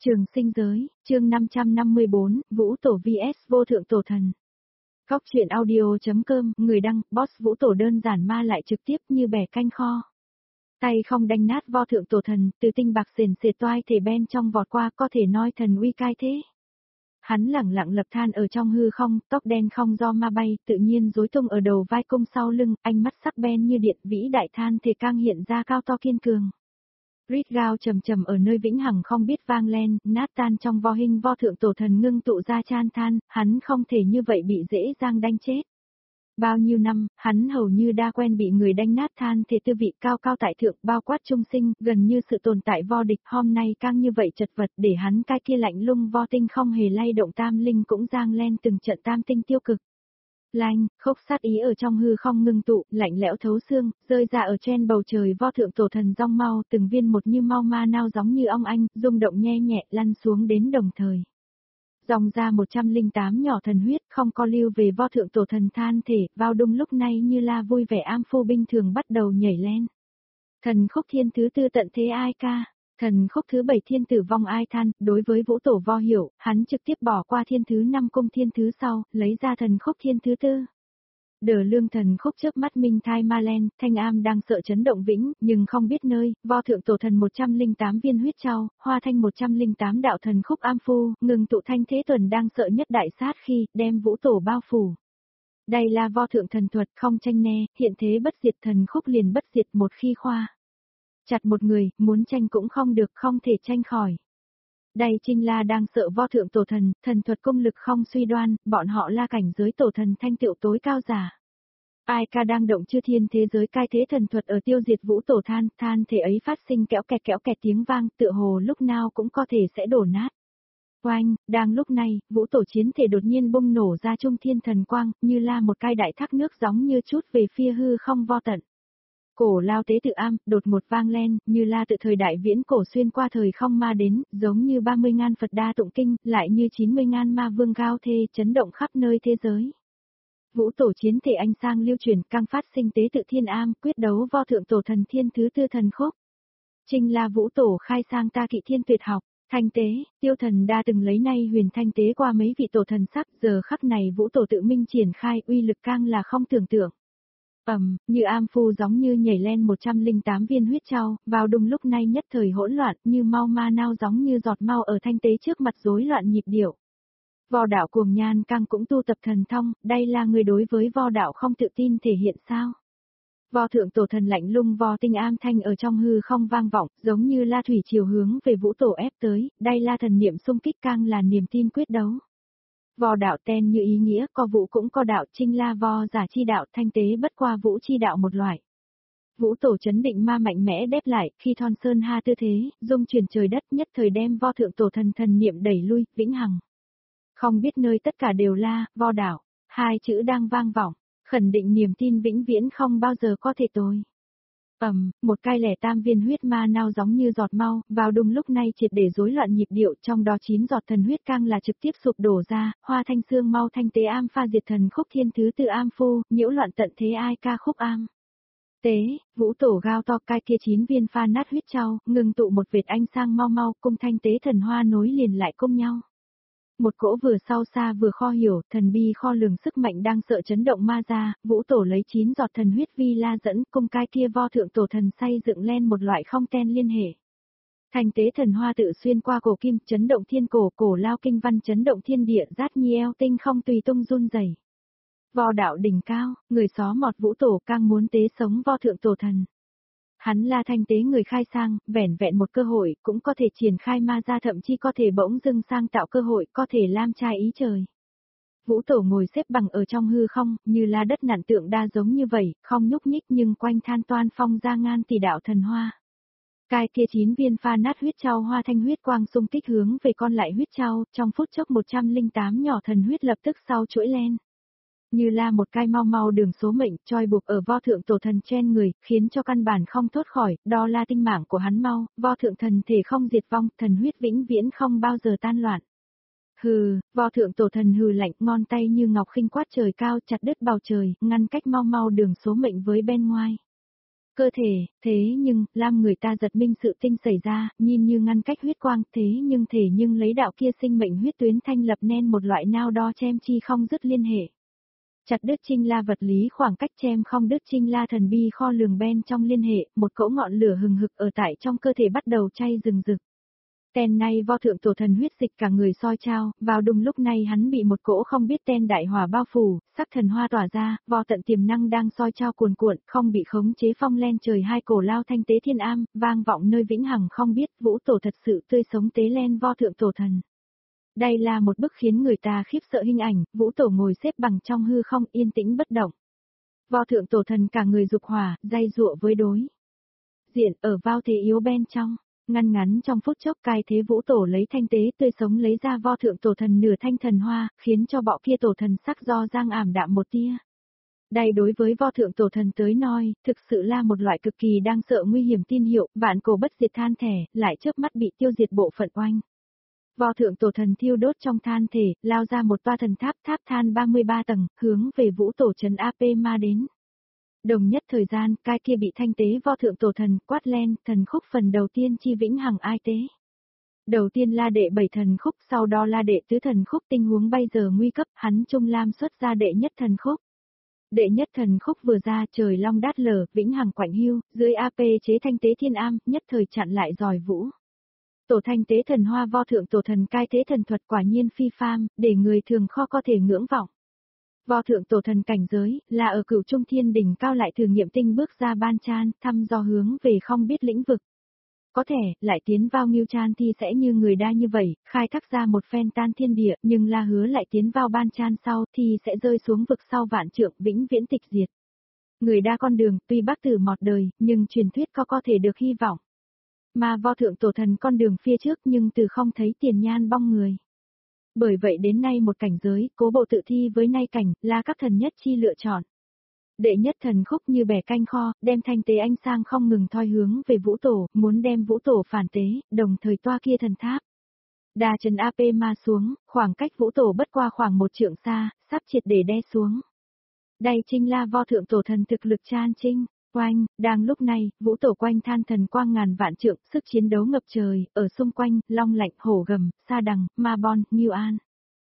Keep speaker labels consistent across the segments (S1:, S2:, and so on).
S1: Trường sinh giới, chương 554, Vũ Tổ vs Vô Thượng Tổ Thần. Góc truyện audio.com, người đăng, boss Vũ Tổ đơn giản ma lại trực tiếp như bẻ canh kho. Tay không đánh nát Vô Thượng Tổ Thần, từ tinh bạc sền sệt toai thể ben trong vọt qua có thể nói thần uy cai thế. Hắn lẳng lặng lập than ở trong hư không, tóc đen không do ma bay, tự nhiên rối tung ở đầu vai cung sau lưng, ánh mắt sắc bén như điện vĩ đại than thể càng hiện ra cao to kiên cường. Rít gao trầm trầm ở nơi vĩnh hằng không biết vang lên, nát tan trong vo hình Vô Thượng Tổ Thần ngưng tụ ra chan than, hắn không thể như vậy bị dễ dàng đánh chết. Bao nhiêu năm, hắn hầu như đã quen bị người đánh nát than thể tư vị cao cao tại thượng bao quát trung sinh, gần như sự tồn tại vo địch hôm nay càng như vậy chật vật để hắn cái kia lạnh lung vo tinh không hề lay động tam linh cũng giang lên từng trận tam tinh tiêu cực. Lanh, khốc sát ý ở trong hư không ngưng tụ, lạnh lẽo thấu xương, rơi ra ở trên bầu trời Vô Thượng Tổ Thần rong mau, từng viên một như mau ma nao giống như ong anh, rung động nhe nhẹ lăn xuống đến đồng thời. Dòng ra 108 nhỏ thần huyết không có lưu về Vô Thượng Tổ Thần than thể, vào đúng lúc này như la vui vẻ am phu binh thường bắt đầu nhảy lên. Thần khúc thiên thứ tư tận thế ai ca. Thần khúc thứ 7 thiên tử vong ai than, đối với Vũ Tổ Vo hiểu, hắn trực tiếp bỏ qua thiên thứ 5 cung thiên thứ sau, lấy ra thần khúc thiên thứ tư. Đờ lương thần khúc trước mắt minh thai ma len, thanh am đang sợ chấn động vĩnh, nhưng không biết nơi, Vô Thượng Tổ Thần 108 viên huyết trao, hoa thanh 108 đạo thần khúc am phu, ngừng tụ thanh thế tuần đang sợ nhất đại sát khi, đem Vũ Tổ bao phủ. Đây là Vô Thượng thần thuật không tranh ne, hiện thế bất diệt thần khúc liền bất diệt một khi khoa. Chặt một người, muốn tranh cũng không được, không thể tranh khỏi. Đây chính là đang sợ Vô Thượng Tổ Thần, thần thuật công lực không suy đoan, bọn họ là cảnh giới tổ thần thanh tựu tối cao giả. Ai ca đang động chư thiên thế giới cai thế thần thuật ở tiêu diệt Vũ Tổ than thể ấy phát sinh kéo kẹt tiếng vang, tựa hồ lúc nào cũng có thể sẽ đổ nát. Oanh, đang lúc này, Vũ Tổ chiến thể đột nhiên bung nổ ra trung thiên thần quang, như là một cái đại thác nước giống như chút về phía hư không vô tận. Cổ lao tế tự am, đột một vang lên, như là tự thời đại viễn cổ xuyên qua thời không ma đến, giống như 30.000 Phật đa tụng kinh, lại như 90.000 ma vương cao thê chấn động khắp nơi thế giới. Vũ Tổ chiến thể anh sang lưu truyền căng phát sinh tế tự thiên am, quyết đấu Vô Thượng Tổ Thần thiên thứ tư thần khúc. Trình là Vũ Tổ khai sang ta kỵ thiên tuyệt học, thanh tế, tiêu thần đa từng lấy nay huyền thanh tế qua mấy vị tổ thần sắc, giờ khắc này Vũ Tổ tự minh triển khai uy lực càng là không tưởng tượng. Như am phu giống như nhảy lên 108 viên huyết trao, vào đúng lúc này nhất thời hỗn loạn, như mau ma nao giống như giọt mau ở thanh tế trước mặt rối loạn nhịp điệu. Vo đạo cuồng nhan càng cũng tu tập thần thông, đây là người đối với vo đạo không tự tin thể hiện sao. Vô Thượng Tổ Thần lạnh lung vo tinh am thanh ở trong hư không vang vọng, giống như la thủy chiều hướng về Vũ Tổ ép tới, đây là thần niệm xung kích càng là niềm tin quyết đấu. Vo đạo ten như ý nghĩa, có vũ cũng có đạo, trinh la vo giả chi đạo, thanh tế bất qua vũ chi đạo một loại. Vũ Tổ chấn định ma mạnh mẽ đép lại, khi thon sơn ha tư thế, dung chuyển trời đất nhất thời đem Vô Thượng Tổ Thần thần niệm đẩy lui, vĩnh hằng. Không biết nơi tất cả đều là, vo đạo, hai chữ đang vang vọng, khẩn định niềm tin vĩnh viễn không bao giờ có thể tối. Một cái lẻ tam viên huyết ma nao giống như giọt mau, vào đúng lúc này triệt để rối loạn nhịp điệu, trong đó 9 giọt thần huyết càng là trực tiếp sụp đổ ra, hoa thanh xương mau thanh tế am pha diệt thần khúc thiên thứ tư am phu, nhiễu loạn tận thế ai ca khúc am. Tế, Vũ Tổ gao to cai kia 9 viên pha nát huyết trao, ngừng tụ một vệt ánh sang mau cung thanh tế thần hoa nối liền lại cùng nhau. Một cỗ vừa sau xa vừa kho hiểu, thần bi kho lường sức mạnh đang sợ chấn động ma ra, Vũ Tổ lấy 9 giọt thần huyết vi la dẫn cung cái kia Vô Thượng Tổ Thần xây dựng lên một loại không ten liên hệ. Thành tế thần hoa tự xuyên qua cổ kim, chấn động thiên cổ, cổ lao kinh văn chấn động thiên địa, rát nhi eo tinh không tùy tung run rẩy. Vo đạo đỉnh cao, người xó mọt Vũ Tổ càng muốn tế sống Vô Thượng Tổ Thần. Hắn là thanh tế người khai sang, vẻn vẹn một cơ hội, cũng có thể triển khai ma ra, thậm chí có thể bỗng dưng sang tạo cơ hội, có thể lam trai ý trời. Vũ Tổ ngồi xếp bằng ở trong hư không, như là đất nặn tượng đa giống như vậy, không nhúc nhích nhưng quanh than toan phong ra ngan tỷ đạo thần hoa. Cái kia 9 viên pha nát huyết trao hoa thanh huyết quang xung kích hướng về con lại huyết trao, trong phút chốc 108 nhỏ thần huyết lập tức sau chuỗi lên. Như là một cái mau đường số mệnh, trôi buộc ở Vô Thượng Tổ Thần trên người, khiến cho căn bản không thoát khỏi, đó là tinh mạng của hắn mau, Vô Thượng Thần thể không diệt vong, thần huyết vĩnh viễn không bao giờ tan loạn. Hừ, Vô Thượng Tổ Thần hừ lạnh, ngón tay như ngọc khinh quát trời cao, chặt đứt bầu trời, ngăn cách mau đường số mệnh với bên ngoài. cơ thể, thế nhưng, làm người ta giật mình sự tinh xảy ra, nhìn như ngăn cách huyết quang, thế nhưng thể nhưng lấy đạo kia sinh mệnh huyết tuyến thanh lập nên một loại nào đó chem chi không dứt liên hệ. Chặt đứt chinh la vật lý khoảng cách chem không đứt chinh la thần bi kho lường bên trong liên hệ, một cỗ ngọn lửa hừng hực ở tại trong cơ thể bắt đầu cháy rừng rực. Tên nay vo thượng tổ thần huyết dịch cả người soi trao, vào đùng lúc này hắn bị một cỗ không biết tên đại hỏa bao phủ, sắc thần hoa tỏa ra, vo tận tiềm năng đang soi trao cuồn cuộn, không bị khống chế phong len trời hai cổ lao thanh tế thiên am, vang vọng nơi vĩnh hằng không biết, vũ tổ thật sự tươi sống tế len vo thượng tổ thần. Đây là một bức khiến người ta khiếp sợ hình ảnh, vũ tổ ngồi xếp bằng trong hư không yên tĩnh bất động. Vo thượng tổ thần cả người dục hỏa, day dụa với đối diện ở vào thế yếu bên trong. Ngăn ngắn trong phút chốc cai thế vũ tổ lấy thanh tế tươi sống lấy ra vo thượng tổ thần nửa thanh thần hoa, khiến cho bọ kia tổ thần sắc do giang ảm đạm một tia. Đây đối với vo thượng tổ thần tới nói, thực sự là một loại cực kỳ đang sợ nguy hiểm tin hiệu, vạn cổ bất diệt than thể, lại chớp mắt bị tiêu diệt bộ phận oanh. Vo thượng tổ thần thiêu đốt trong than thể, lao ra một toa thần tháp tháp than 33 tầng, hướng về vũ tổ trấn AP ma đến. Đồng nhất thời gian, cai kia bị thanh tế vo thượng tổ thần, quát len, thần khúc phần đầu tiên chi vĩnh hằng ai tế. Đầu tiên la đệ 7 thần khúc, sau đó la đệ tứ thần khúc tình huống bây giờ nguy cấp, hắn trung lam xuất ra đệ nhất thần khúc. Đệ nhất thần khúc vừa ra trời long đát lở, vĩnh hằng quạnh hưu, dưới AP chế thanh tế thiên am, nhất thời chặn lại dòi vũ. Tổ thanh tế thần hoa vo thượng tổ thần cai tế thần thuật quả nhiên phi phàm, để người thường khó có thể ngưỡng vọng. Vo thượng tổ thần cảnh giới, là ở cửu trung thiên đỉnh cao lại thử nghiệm tinh bước ra ban chan, thăm dò hướng về không biết lĩnh vực. Có thể, lại tiến vào Ngưu Chan thì sẽ như người đa như vậy, khai thác ra một phen tan thiên địa, nhưng là hứa lại tiến vào ban chan sau thì sẽ rơi xuống vực sau vạn trượng vĩnh viễn tịch diệt. Người đa con đường, tuy bác tử mọt đời, nhưng truyền thuyết có thể được hy vọng. Mà vo thượng tổ thần con đường phía trước nhưng từ không thấy tiền nhan bong người. Bởi vậy đến nay một cảnh giới, cố bộ tự thi với nay cảnh, là các thần nhất chi lựa chọn. Đệ nhất thần khúc như bẻ canh kho, đem thanh tế anh sang không ngừng thoi hướng về vũ tổ, muốn đem vũ tổ phản tế, đồng thời toa kia thần tháp. Đà trần AP ma xuống, khoảng cách vũ tổ bất qua khoảng một trượng xa, sắp triệt để đe xuống. Đây chính là vo thượng tổ thần thực lực chan trinh. Oanh, đang lúc này, vũ tổ quanh than thần quang ngàn vạn trượng, sức chiến đấu ngập trời, ở xung quanh, long lạnh, hổ gầm, sa đằng, ma bon, nghiêu an.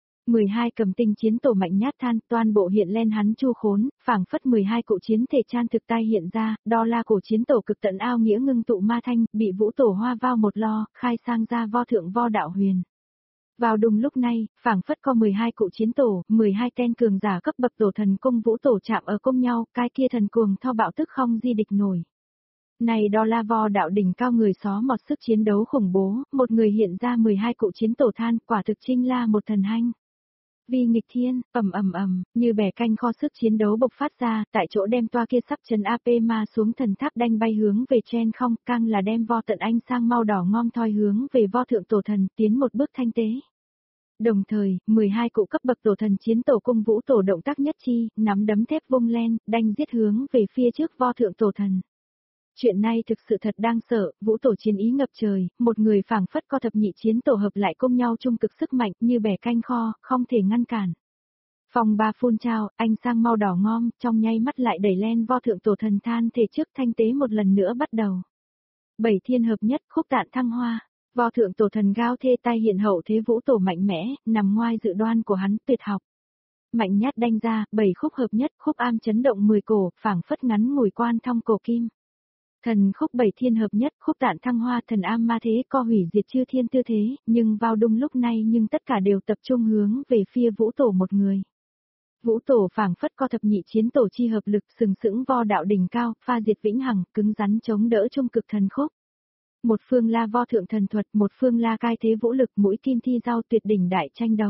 S1: 12 cầm tinh chiến tổ mạnh nhát than, toàn bộ hiện lên hắn chu khốn, phảng phất 12 cụ chiến thể chan thực tai hiện ra, đo la cổ chiến tổ cực tận ao nghĩa ngưng tụ ma thanh, bị vũ tổ hoa vào một lo, khai sang ra vo thượng vo đạo huyền. Vào đùng lúc này, phảng phất có 12 cụ chiến tổ, 12 tên cường giả cấp bậc tổ thần cung vũ tổ chạm ở công nhau, cái kia thần cuồng thao bạo tức không di địch nổi. Này đó là vo đạo đỉnh cao người xó một sức chiến đấu khủng bố, một người hiện ra 12 cụ chiến tổ than, quả thực chinh là một thần hanh. Vì nghịch thiên, như bẻ canh kho sức chiến đấu bộc phát ra, tại chỗ đem toa kia sắp trần AP ma xuống thần tháp đanh bay hướng về trên không, càng là đem vo tận anh sang mau đỏ ngom thoi hướng về vo thượng tổ thần, tiến một bước thanh tế. Đồng thời, 12 cụ cấp bậc tổ thần chiến tổ cung vũ tổ động tác nhất chi, nắm đấm thép vung lên, đanh giết hướng về phía trước vo thượng tổ thần. Chuyện này thực sự thật đang sợ, vũ tổ chiến ý ngập trời, một người phảng phất co thập nhị chiến tổ hợp lại cùng nhau chung cực sức mạnh như bẻ canh kho, không thể ngăn cản. Phòng ba phun trao, anh sang mau đỏ ngom, trong nháy mắt lại đẩy lên vo thượng tổ thần than thể trước thanh tế một lần nữa bắt đầu. 7 thiên hợp nhất khúc tạn thăng hoa, vo thượng tổ thần gao thê tai hiện hậu thế vũ tổ mạnh mẽ, nằm ngoài dự đoan của hắn tuyệt học. Mạnh nhát đanh ra, 7 khúc hợp nhất, khúc am chấn động 10 cổ, phảng phất ngắn ngủi quan thong cổ kim. Thần khúc 7 thiên hợp nhất, khúc tạn thăng hoa thần am ma thế co hủy diệt chư thiên tư thế, nhưng vào đung lúc này nhưng tất cả đều tập trung hướng về phía vũ tổ một người. Vũ tổ phảng phất co thập nhị chiến tổ chi hợp lực sừng sững vo đạo đỉnh cao, pha diệt vĩnh hằng, cứng rắn chống đỡ trung cực thần khúc. Một phương la vo thượng thần thuật, một phương la cai thế vũ lực mũi kim thi giao tuyệt đỉnh đại tranh đấu.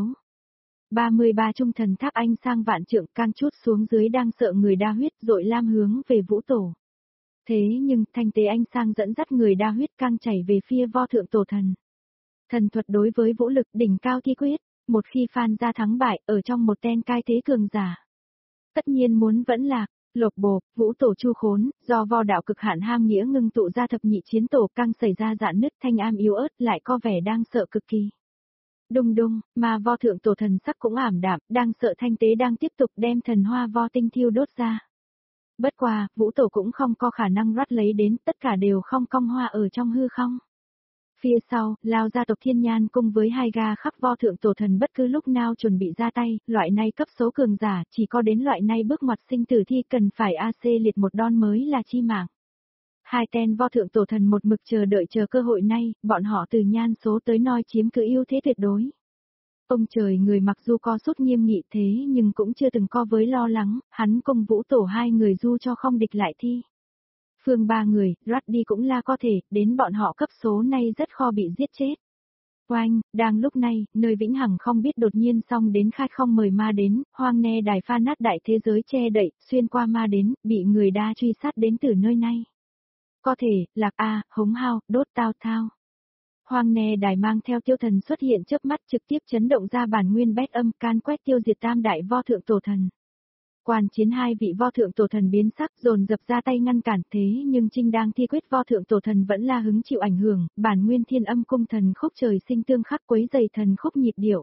S1: 33 trung thần tháp anh sang vạn trượng cang chút xuống dưới đang sợ người đa huyết dội lam hướng về vũ tổ. Thế nhưng, thanh tế anh sang dẫn dắt người đa huyết căng chảy về phía vo thượng tổ thần. Thần thuật đối với vũ lực đỉnh cao thi quyết, một khi phan ra thắng bại, ở trong một tên cai thế cường giả. Tất nhiên muốn vẫn lạc, lộc bộp, vũ tổ chu khốn, do vo đạo cực hạn ham nghĩa ngưng tụ ra thập nhị chiến tổ căng xảy ra dạn nứt thanh am yếu ớt lại có vẻ đang sợ cực kỳ. Đùng đùng, mà vo thượng tổ thần sắc cũng ảm đạm, đang sợ thanh tế đang tiếp tục đem thần hoa vo tinh thiêu đốt ra. Bất qua, vũ tổ cũng không có khả năng rót lấy đến, tất cả đều không cong hoa ở trong hư không. Phía sau, lao gia tộc Thiên Nhan cùng với hai ga khắp vo thượng tổ thần bất cứ lúc nào chuẩn bị ra tay, loại này cấp số cường giả, chỉ có đến loại này bước ngoặt sinh tử thi cần phải AC liệt một đòn mới là chi mạng. Hai tên vo thượng tổ thần một mực chờ cơ hội này, bọn họ từ nhan số tới noi chiếm cứ ưu thế tuyệt đối. Ông trời người mặc dù co sút nghiêm nghị thế nhưng cũng chưa từng co với lo lắng, hắn cùng vũ tổ hai người du cho không địch lại thi. Phương ba người, rót đi cũng là có thể, đến bọn họ cấp số này rất khó bị giết chết. Oanh, đang lúc này, nơi vĩnh hằng không biết đột nhiên xong đến khai không mời ma đến, hoang nghe đài pha nát đại thế giới che đậy, xuyên qua ma đến, bị người đa truy sát đến từ nơi này. Có thể, lạc A, hống hao, đốt tao thao. Hoang nghe đài mang theo tiêu thần xuất hiện chớp mắt trực tiếp chấn động ra bản nguyên bét âm can quét tiêu diệt tam đại vo thượng tổ thần. Quan chiến hai vị vo thượng tổ thần biến sắc dồn dập ra tay ngăn cản thế nhưng Trinh đang thi quyết vo thượng tổ thần vẫn là hứng chịu ảnh hưởng, bản nguyên thiên âm cung thần khúc trời sinh tương khắc quấy dày thần khúc nhịp điệu.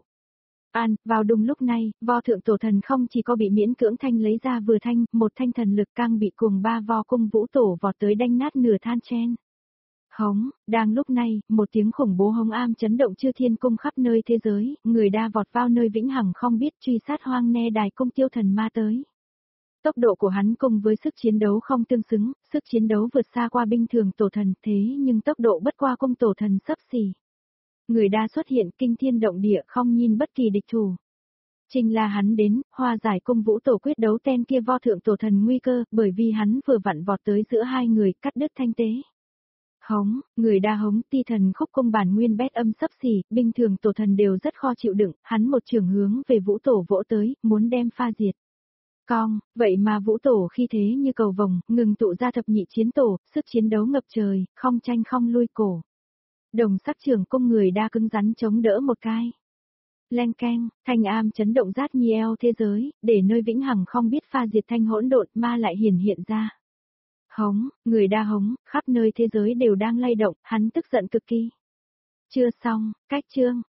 S1: Vào đúng lúc này, vo thượng tổ thần không chỉ có bị miễn cưỡng thanh lấy ra vừa thanh, một thanh thần lực càng bị cùng ba vo cung vũ tổ vọt tới đanh nát nửa than chen. Hống, đang lúc này, một tiếng khủng bố hống am chấn động chư thiên cung khắp nơi thế giới, người đa vọt vào nơi vĩnh hằng không biết truy sát hoang nghe đài cung tiêu thần ma tới. Tốc độ của hắn cùng với sức chiến đấu không tương xứng, sức chiến đấu vượt xa qua binh thường tổ thần thế nhưng tốc độ bất qua cung tổ thần sấp xỉ. Người đa xuất hiện kinh thiên động địa không nhìn bất kỳ địch thủ. Trình là hắn đến, hòa giải cung vũ tổ quyết đấu tên kia vo thượng tổ thần nguy cơ bởi vì hắn vừa vặn vọt tới giữa hai người cắt đứt thanh tế. Hống, người đa hống ti thần khúc cung bản nguyên bét âm sấp xỉ, bình thường tổ thần đều rất khó chịu đựng, hắn một trường hướng về vũ tổ vỗ tới, muốn đem pha diệt. Cong, vậy mà vũ tổ khi thế như cầu vồng, ngừng tụ ra thập nhị chiến tổ, sức chiến đấu ngập trời, không tranh không lui cổ. Đồng sắc trường cung người đa cứng rắn chống đỡ một cái. Len keng, thanh am chấn động rát nhi eo thế giới, để nơi vĩnh hằng không biết pha diệt thanh hỗn độn ma lại hiện ra. Hống, người đa hống, khắp nơi thế giới đều đang lay động, hắn tức giận cực kỳ. Chưa xong, cách chương.